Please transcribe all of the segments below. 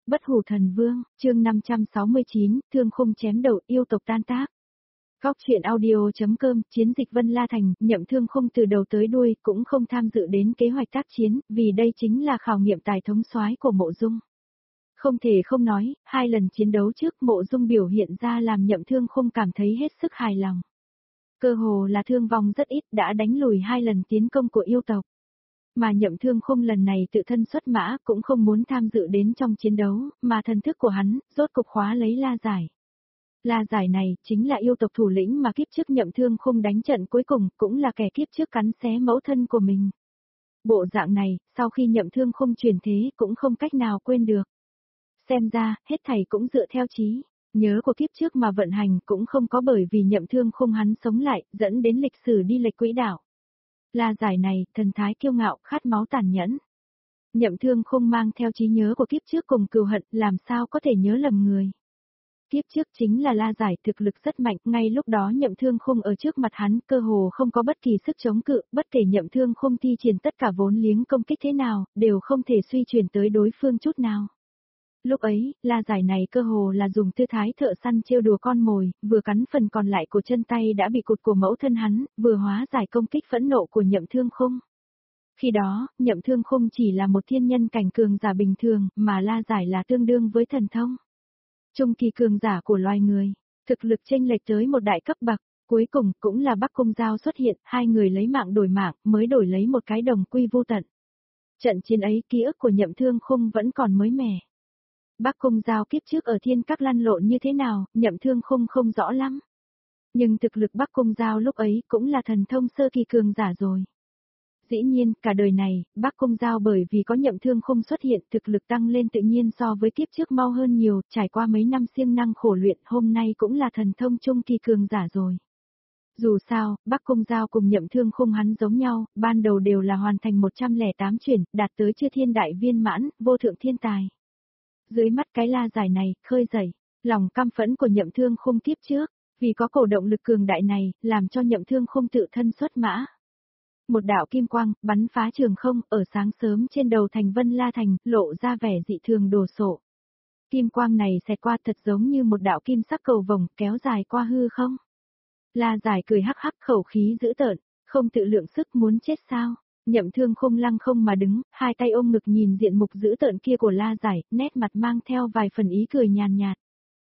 Bất hủ thần vương, chương 569, thương khung chém đầu yêu tộc tan tác. Góc truyện audio.com, chiến dịch Vân La Thành, Nhậm Thương Khung từ đầu tới đuôi cũng không tham dự đến kế hoạch tác chiến, vì đây chính là khảo nghiệm tài thống soái của Mộ Dung. Không thể không nói, 2 lần chiến đấu trước Mộ Dung biểu hiện ra làm Nhậm Thương Khung cảm thấy hết sức hài lòng. Cơ hồ là thương vong rất ít đã đánh lùi 2 lần tiến công của yêu tộc. Mà Nhậm Thương Khung lần này tự thân xuất mã cũng không muốn tham dự đến trong chiến đấu, mà thần thức của hắn, rốt cục khóa lấy La Giải. La Giải này, chính là yêu tộc thủ lĩnh mà kiếp trước Nhậm Thương Khung đánh trận cuối cùng, cũng là kẻ kiếp trước cắn xé mẫu thân của mình. Bộ dạng này, sau khi Nhậm Thương Khung chuyển thế cũng không cách nào quên được. Xem ra, hết thảy cũng dựa theo trí nhớ của kiếp trước mà vận hành cũng không có bởi vì Nhậm Thương Khung hắn sống lại, dẫn đến lịch sử đi lệch quỹ đạo. La Giải này, thần thái kiêu ngạo, khát máu tàn nhẫn. Nhậm Thương Khung mang theo trí nhớ của kiếp trước cùng cừu hận, làm sao có thể nhớ lầm người. Kiếp trước chính là La Giải thực lực rất mạnh, ngay lúc đó Nhậm Thương Khung ở trước mặt hắn cơ hồ không có bất kỳ sức chống cự, bất kể Nhậm Thương Khung thi triển tất cả vốn liếng công kích thế nào, đều không thể suy chuyển tới đối phương chút nào. Lúc ấy, La Giải này cơ hồ là dùng tư thái thợ săn trêu đùa con mồi, vừa cắn phần còn lại của chân tay đã bị cụt của mẫu thân hắn, vừa hóa giải công kích phẫn nộ của Nhậm Thương Khung. Khi đó, Nhậm Thương Khung chỉ là một thiên nhân cảnh cường giả bình thường, mà La Giải là tương đương với thần thông. Trung kỳ cường giả của loài người, thực lực chênh lệch tới một đại cấp bậc, cuối cùng cũng là Bắc Cung Giao xuất hiện, hai người lấy mạng đổi mạng, mới đổi lấy một cái đồng quy vô tận. Trận chiến ấy ký ức của Nhậm Thương Khung vẫn còn mới mẻ. Bắc Cung Giao kiếp trước ở thiên các lăn lộn như thế nào, Nhậm Thương Khung không rõ lắm. Nhưng thực lực Bắc Cung Giao lúc ấy cũng là thần thông sơ kỳ cường giả rồi. Dĩ nhiên, cả đời này, Bắc Cung Giao bởi vì có Nhậm Thương Khung xuất hiện thực lực tăng lên tự nhiên so với kiếp trước mau hơn nhiều, trải qua mấy năm siêng năng khổ luyện hôm nay cũng là thần thông trung kỳ cường giả rồi. Dù sao, Bắc Cung Giao cùng Nhậm Thương Khung hắn giống nhau, ban đầu đều là hoàn thành 108 chuyển, đạt tới chư thiên đại viên mãn, vô thượng thiên tài. Dưới mắt cái La Giải này, khơi dậy lòng căm phẫn của Nhậm Thương Khung kiếp trước, vì có cổ động lực cường đại này, làm cho Nhậm Thương Khung tự thân xuất mã. Một đạo kim quang, bắn phá trường không, ở sáng sớm trên đầu thành Vân La Thành, lộ ra vẻ dị thường đồ sộ. Kim quang này xẹt qua thật giống như một đạo kim sắc cầu vồng, kéo dài qua hư không. La Giải cười hắc hắc khẩu khí dữ tợn, không tự lượng sức muốn chết sao. Nhậm Thương Khung lăng không mà đứng, hai tay ôm ngực nhìn diện mục dữ tợn kia của La Giải, nét mặt mang theo vài phần ý cười nhàn nhạt.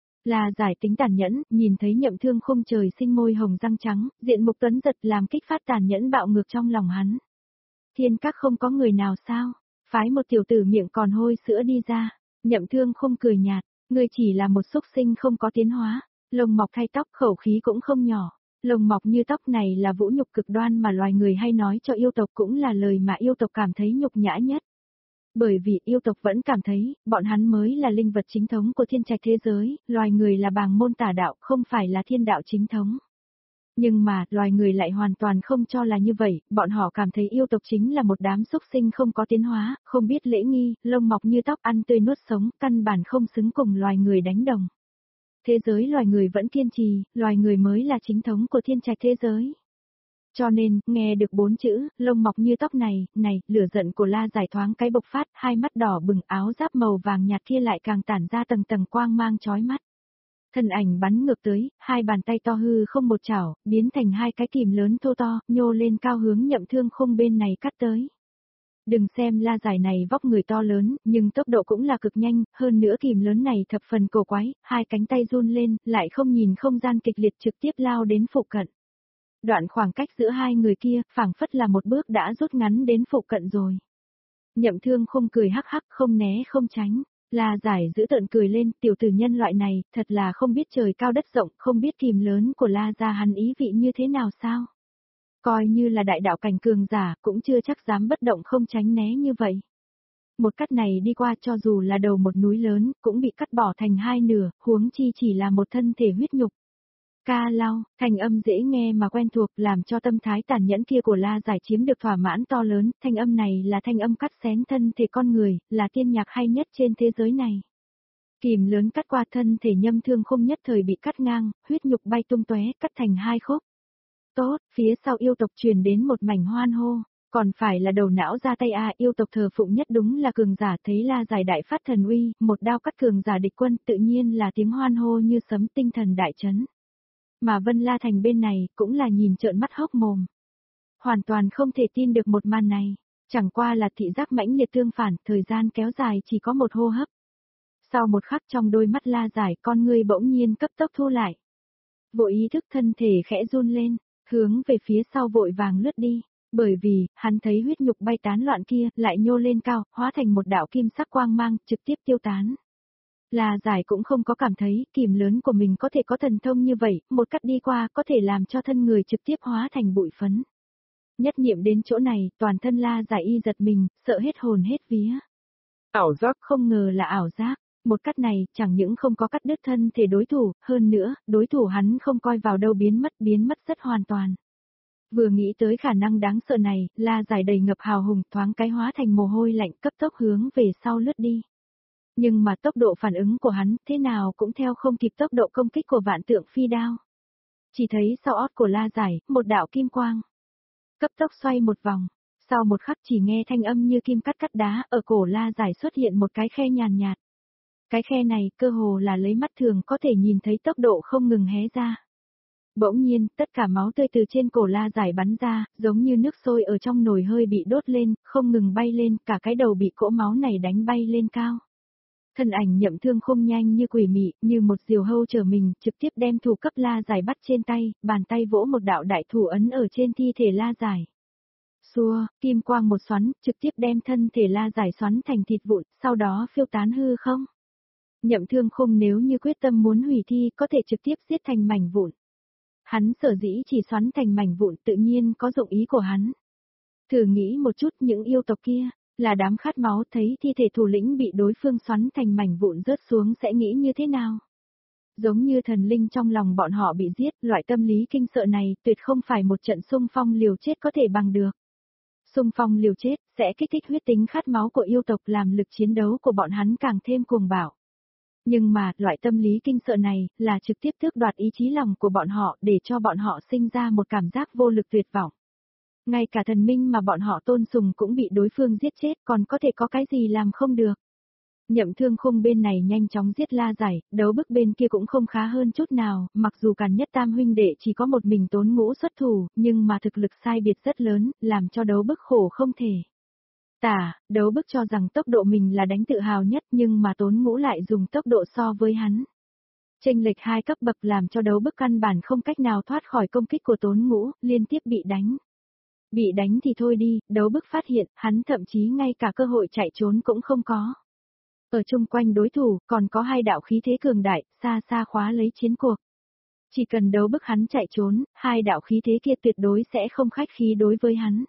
La Giải tính tàn nhẫn, nhìn thấy Nhậm Thương Khung trời sinh môi hồng răng trắng, diện mục tuấn giật làm kích phát tàn nhẫn bạo ngược trong lòng hắn. Thiên các không có người nào sao, phái một tiểu tử miệng còn hôi sữa đi ra. Nhậm Thương Khung cười nhạt, ngươi chỉ là một xúc sinh không có tiến hóa, lông mọc thay tóc khẩu khí cũng không nhỏ. Lông mọc như tóc này là vũ nhục cực đoan mà loài người hay nói cho yêu tộc, cũng là lời mà yêu tộc cảm thấy nhục nhã nhất. Bởi vì yêu tộc vẫn cảm thấy, bọn hắn mới là linh vật chính thống của thiên trạch thế giới, loài người là bàng môn tả đạo, không phải là thiên đạo chính thống. Nhưng mà, loài người lại hoàn toàn không cho là như vậy, bọn họ cảm thấy yêu tộc chính là một đám xúc sinh không có tiến hóa, không biết lễ nghi, lông mọc như tóc ăn tươi nuốt sống, căn bản không xứng cùng loài người đánh đồng. Thế giới loài người vẫn kiên trì, loài người mới là chính thống của thiên trạch thế giới. Cho nên, nghe được 4 chữ, lông mọc như tóc này, lửa giận của La Giải thoáng cái bộc phát, hai mắt đỏ bừng, áo giáp màu vàng nhạt kia lại càng tản ra tầng tầng quang mang chói mắt. Thân ảnh bắn ngược tới, hai bàn tay to hư không một chảo, biến thành hai cái kìm lớn thô to, nhô lên cao hướng Nhậm Thương Khung bên này cắt tới. Đừng xem La Giải này vóc người to lớn, nhưng tốc độ cũng là cực nhanh, hơn nữa kìm lớn này thập phần cổ quái, hai cánh tay run lên, lại không nhìn không gian kịch liệt trực tiếp lao đến phụ cận. Đoạn khoảng cách giữa hai người kia, phảng phất là một bước đã rút ngắn đến phụ cận rồi. Nhậm Thương Khung cười hắc hắc không né không tránh, La Giải giữ tợn cười lên, tiểu tử nhân loại này, thật là không biết trời cao đất rộng, không biết kìm lớn của La gia hắn ý vị như thế nào sao. Coi như là đại đạo cảnh cường giả, cũng chưa chắc dám bất động không tránh né như vậy. Một cắt này đi qua cho dù là đầu một núi lớn, cũng bị cắt bỏ thành hai nửa, huống chi chỉ là một thân thể huyết nhục. Ca lao, thanh âm dễ nghe mà quen thuộc, làm cho tâm thái tàn nhẫn kia của La Giải chiếm được thỏa mãn to lớn, thanh âm này là thanh âm cắt xén thân thể con người, là tiên nhạc hay nhất trên thế giới này. Kìm lớn cắt qua thân thể Nhậm Thương Khung nhất thời bị cắt ngang, huyết nhục bay tung tóe, cắt thành hai khúc. Tốt, phía sau yêu tộc truyền đến một mảnh hoan hô. Còn phải là đầu não ra tay yêu tộc thờ phụng nhất đúng là cường giả, thấy La Giải đại phát thần uy, một đao cắt cường giả địch quân, tự nhiên là tiếng hoan hô như sấm, tinh thần đại chấn. Mà Vân La Thành bên này cũng là nhìn trợn mắt hốc mồm. Hoàn toàn không thể tin được một màn này, chẳng qua là thị giác mãnh liệt tương phản, thời gian kéo dài chỉ có một hô hấp. Sau một khắc trong đôi mắt La Giải, con ngươi bỗng nhiên cấp tốc thu lại. Vội ý thức thân thể khẽ run lên, hướng về phía sau vội vàng lướt đi, bởi vì, hắn thấy huyết nhục bay tán loạn kia, lại nhô lên cao, hóa thành một đạo kim sắc quang mang, trực tiếp tiêu tán. La Giải cũng không có cảm thấy, kìm lớn của mình có thể có thần thông như vậy, một cắt đi qua có thể làm cho thân người trực tiếp hóa thành bụi phấn. Nhất niệm đến chỗ này, toàn thân La Giải y giật mình, sợ hết hồn hết vía. Ảo giác, không ngờ là ảo giác. Một cắt này, chẳng những không có cắt đứt thân thể đối thủ, hơn nữa, đối thủ hắn không coi vào đâu biến mất rất hoàn toàn. Vừa nghĩ tới khả năng đáng sợ này, La Giải đầy ngập hào hùng, thoáng cái hóa thành mồ hôi lạnh, cấp tốc hướng về sau lướt đi. Nhưng mà tốc độ phản ứng của hắn, thế nào cũng theo không kịp tốc độ công kích của vạn tượng phi đao. Chỉ thấy sau ót của La Giải, một đạo kim quang. Cấp tốc xoay một vòng. Sau một khắc chỉ nghe thanh âm như kim cắt đá, ở cổ La Giải xuất hiện một cái khe nhàn nhạt. Cái khe này cơ hồ là lấy mắt thường có thể nhìn thấy tốc độ không ngừng hé ra. Bỗng nhiên, tất cả máu tươi từ trên cổ La Giải bắn ra, giống như nước sôi ở trong nồi hơi bị đốt lên, không ngừng bay lên, cả cái đầu bị cỗ máu này đánh bay lên cao. Thân ảnh Nhậm Thương Khung nhanh như quỷ mị, như một diều hâu trở mình, trực tiếp đem thủ cấp La Giải bắt trên tay, bàn tay vỗ một đạo đại thủ ấn ở trên thi thể La Giải. Xua, kim quang một xoắn, trực tiếp đem thân thể La Giải xoắn thành thịt vụn, sau đó phiêu tán hư không. Nhậm Thương Khung nếu như quyết tâm muốn hủy thi có thể trực tiếp giết thành mảnh vụn. Hắn sở dĩ chỉ xoắn thành mảnh vụn tự nhiên có dụng ý của hắn. Thử nghĩ một chút những yêu tộc kia, là đám khát máu thấy thi thể thủ lĩnh bị đối phương xoắn thành mảnh vụn rớt xuống sẽ nghĩ như thế nào? Giống như thần linh trong lòng bọn họ bị giết, loại tâm lý kinh sợ này tuyệt không phải một trận xung phong liều chết có thể bằng được. Xung phong liều chết sẽ kích thích huyết tính khát máu của yêu tộc làm lực chiến đấu của bọn hắn càng thêm cuồng bạo. Nhưng mà, loại tâm lý kinh sợ này, là trực tiếp tước đoạt ý chí lòng của bọn họ để cho bọn họ sinh ra một cảm giác vô lực tuyệt vọng. Ngay cả thần minh mà bọn họ tôn sùng cũng bị đối phương giết chết, còn có thể có cái gì làm không được. Nhậm Thương Khung bên này nhanh chóng giết La Giải, đấu bức bên kia cũng không khá hơn chút nào, mặc dù Càn Nhất Tam huynh đệ chỉ có một mình Tốn Ngũ xuất thủ, nhưng mà thực lực sai biệt rất lớn, làm cho đấu bức khổ không thể. Đấu bức cho rằng tốc độ mình là đánh tự hào nhất nhưng mà Tốn Ngũ lại dùng tốc độ so với hắn. Chênh lệch 2 cấp bậc làm cho đấu bức căn bản không cách nào thoát khỏi công kích của Tốn Ngũ, liên tiếp bị đánh. Bị đánh thì thôi đi, đấu bức phát hiện, hắn thậm chí ngay cả cơ hội chạy trốn cũng không có. Ở chung quanh đối thủ, còn có 2 đạo khí thế cường đại, xa xa khóa lấy chiến cuộc. Chỉ cần đấu bức hắn chạy trốn, 2 đạo khí thế kia tuyệt đối sẽ không khách khí đối với hắn.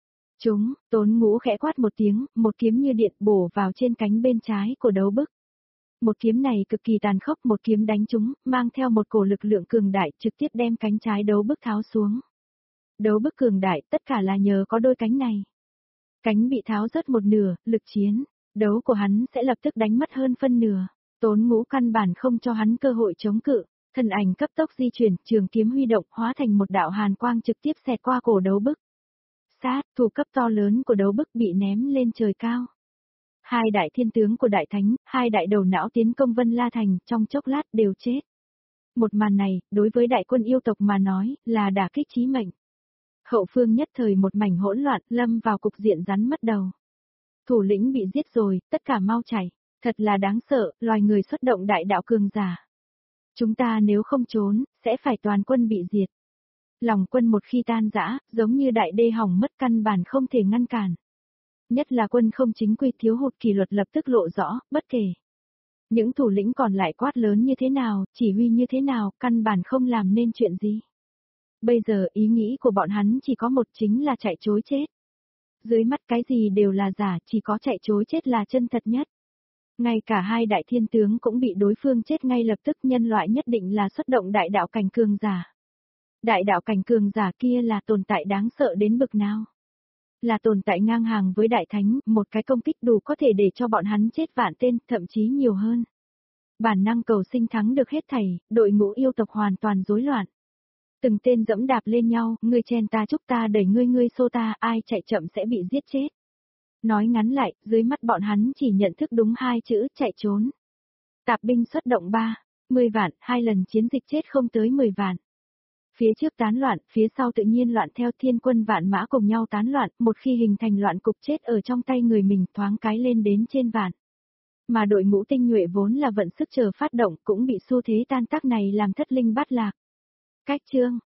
Tốn Ngũ khẽ quát một tiếng, một kiếm như điện bổ vào trên cánh bên trái của đấu bức. Một kiếm này cực kỳ tàn khốc, một kiếm đánh trúng, mang theo một cổ lực lượng cường đại trực tiếp đem cánh trái đấu bức tháo xuống. Đấu bức cường đại, tất cả là nhờ có đôi cánh này. Cánh bị tháo rớt một nửa, lực chiến, đấu của hắn sẽ lập tức đánh mất hơn phân nửa. Tốn Ngũ căn bản không cho hắn cơ hội chống cự, thân ảnh cấp tốc di chuyển, trường kiếm huy động hóa thành một đạo hàn quang trực tiếp xẹt qua cổ đấu bức. Thủ cấp to lớn của đấu bức bị ném lên trời cao. 2 đại thiên tướng của đại thánh, 2 đại đầu não tiến công Vân La Thành, trong chốc lát đều chết. Một màn này, đối với đại quân yêu tộc mà nói, là đả kích chí mệnh. Hậu phương nhất thời một mảnh hỗn loạn, lâm vào cục diện rắn mất đầu. Thủ lĩnh bị giết rồi, tất cả mau chạy. Thật là đáng sợ, loài người xuất động đại đạo cường giả. Chúng ta nếu không trốn, sẽ phải toàn quân bị diệt. Lòng quân một khi tan rã, giống như đại đê hỏng mất căn bản không thể ngăn cản. Nhất là quân không chính quy thiếu hụt kỷ luật lập tức lộ rõ, bất kể. Những thủ lĩnh còn lại quát lớn như thế nào, chỉ huy như thế nào, căn bản không làm nên chuyện gì. Bây giờ ý nghĩ của bọn hắn chỉ có một chính là chạy trối chết. Dưới mắt cái gì đều là giả, chỉ có chạy trối chết là chân thật nhất. Ngay cả 2 đại thiên tướng cũng bị đối phương chết ngay lập tức, nhân loại nhất định là xuất động đại đạo cảnh cường giả. Đại đạo cảnh cường giả kia là tồn tại đáng sợ đến bực nào? Là tồn tại ngang hàng với đại thánh, một cái công kích đủ có thể để cho bọn hắn chết vạn tên, thậm chí nhiều hơn. Bản năng cầu sinh thắng được hết thảy, đội ngũ yêu tộc hoàn toàn rối loạn. Từng tên dẫm đạp lên nhau, ngươi chen ta chúc ta đẩy ngươi xô ta, ai chạy chậm sẽ bị giết chết. Nói ngắn lại, dưới mắt bọn hắn chỉ nhận thức đúng hai chữ, chạy trốn. Tạp binh xuất động 10 vạn, 2 lần chiến dịch chết không tới 10 vạn. Phía trước tán loạn, phía sau tự nhiên loạn theo thiên quân vạn mã cùng nhau tán loạn, một khi hình thành loạn cục chết ở trong tay người mình thoáng cái lên đến trên vạn. Mà đội ngũ tinh nhuệ vốn là vận sức chờ phát động cũng bị xu thế tan tác này làm thất linh bát lạc. Cách chương,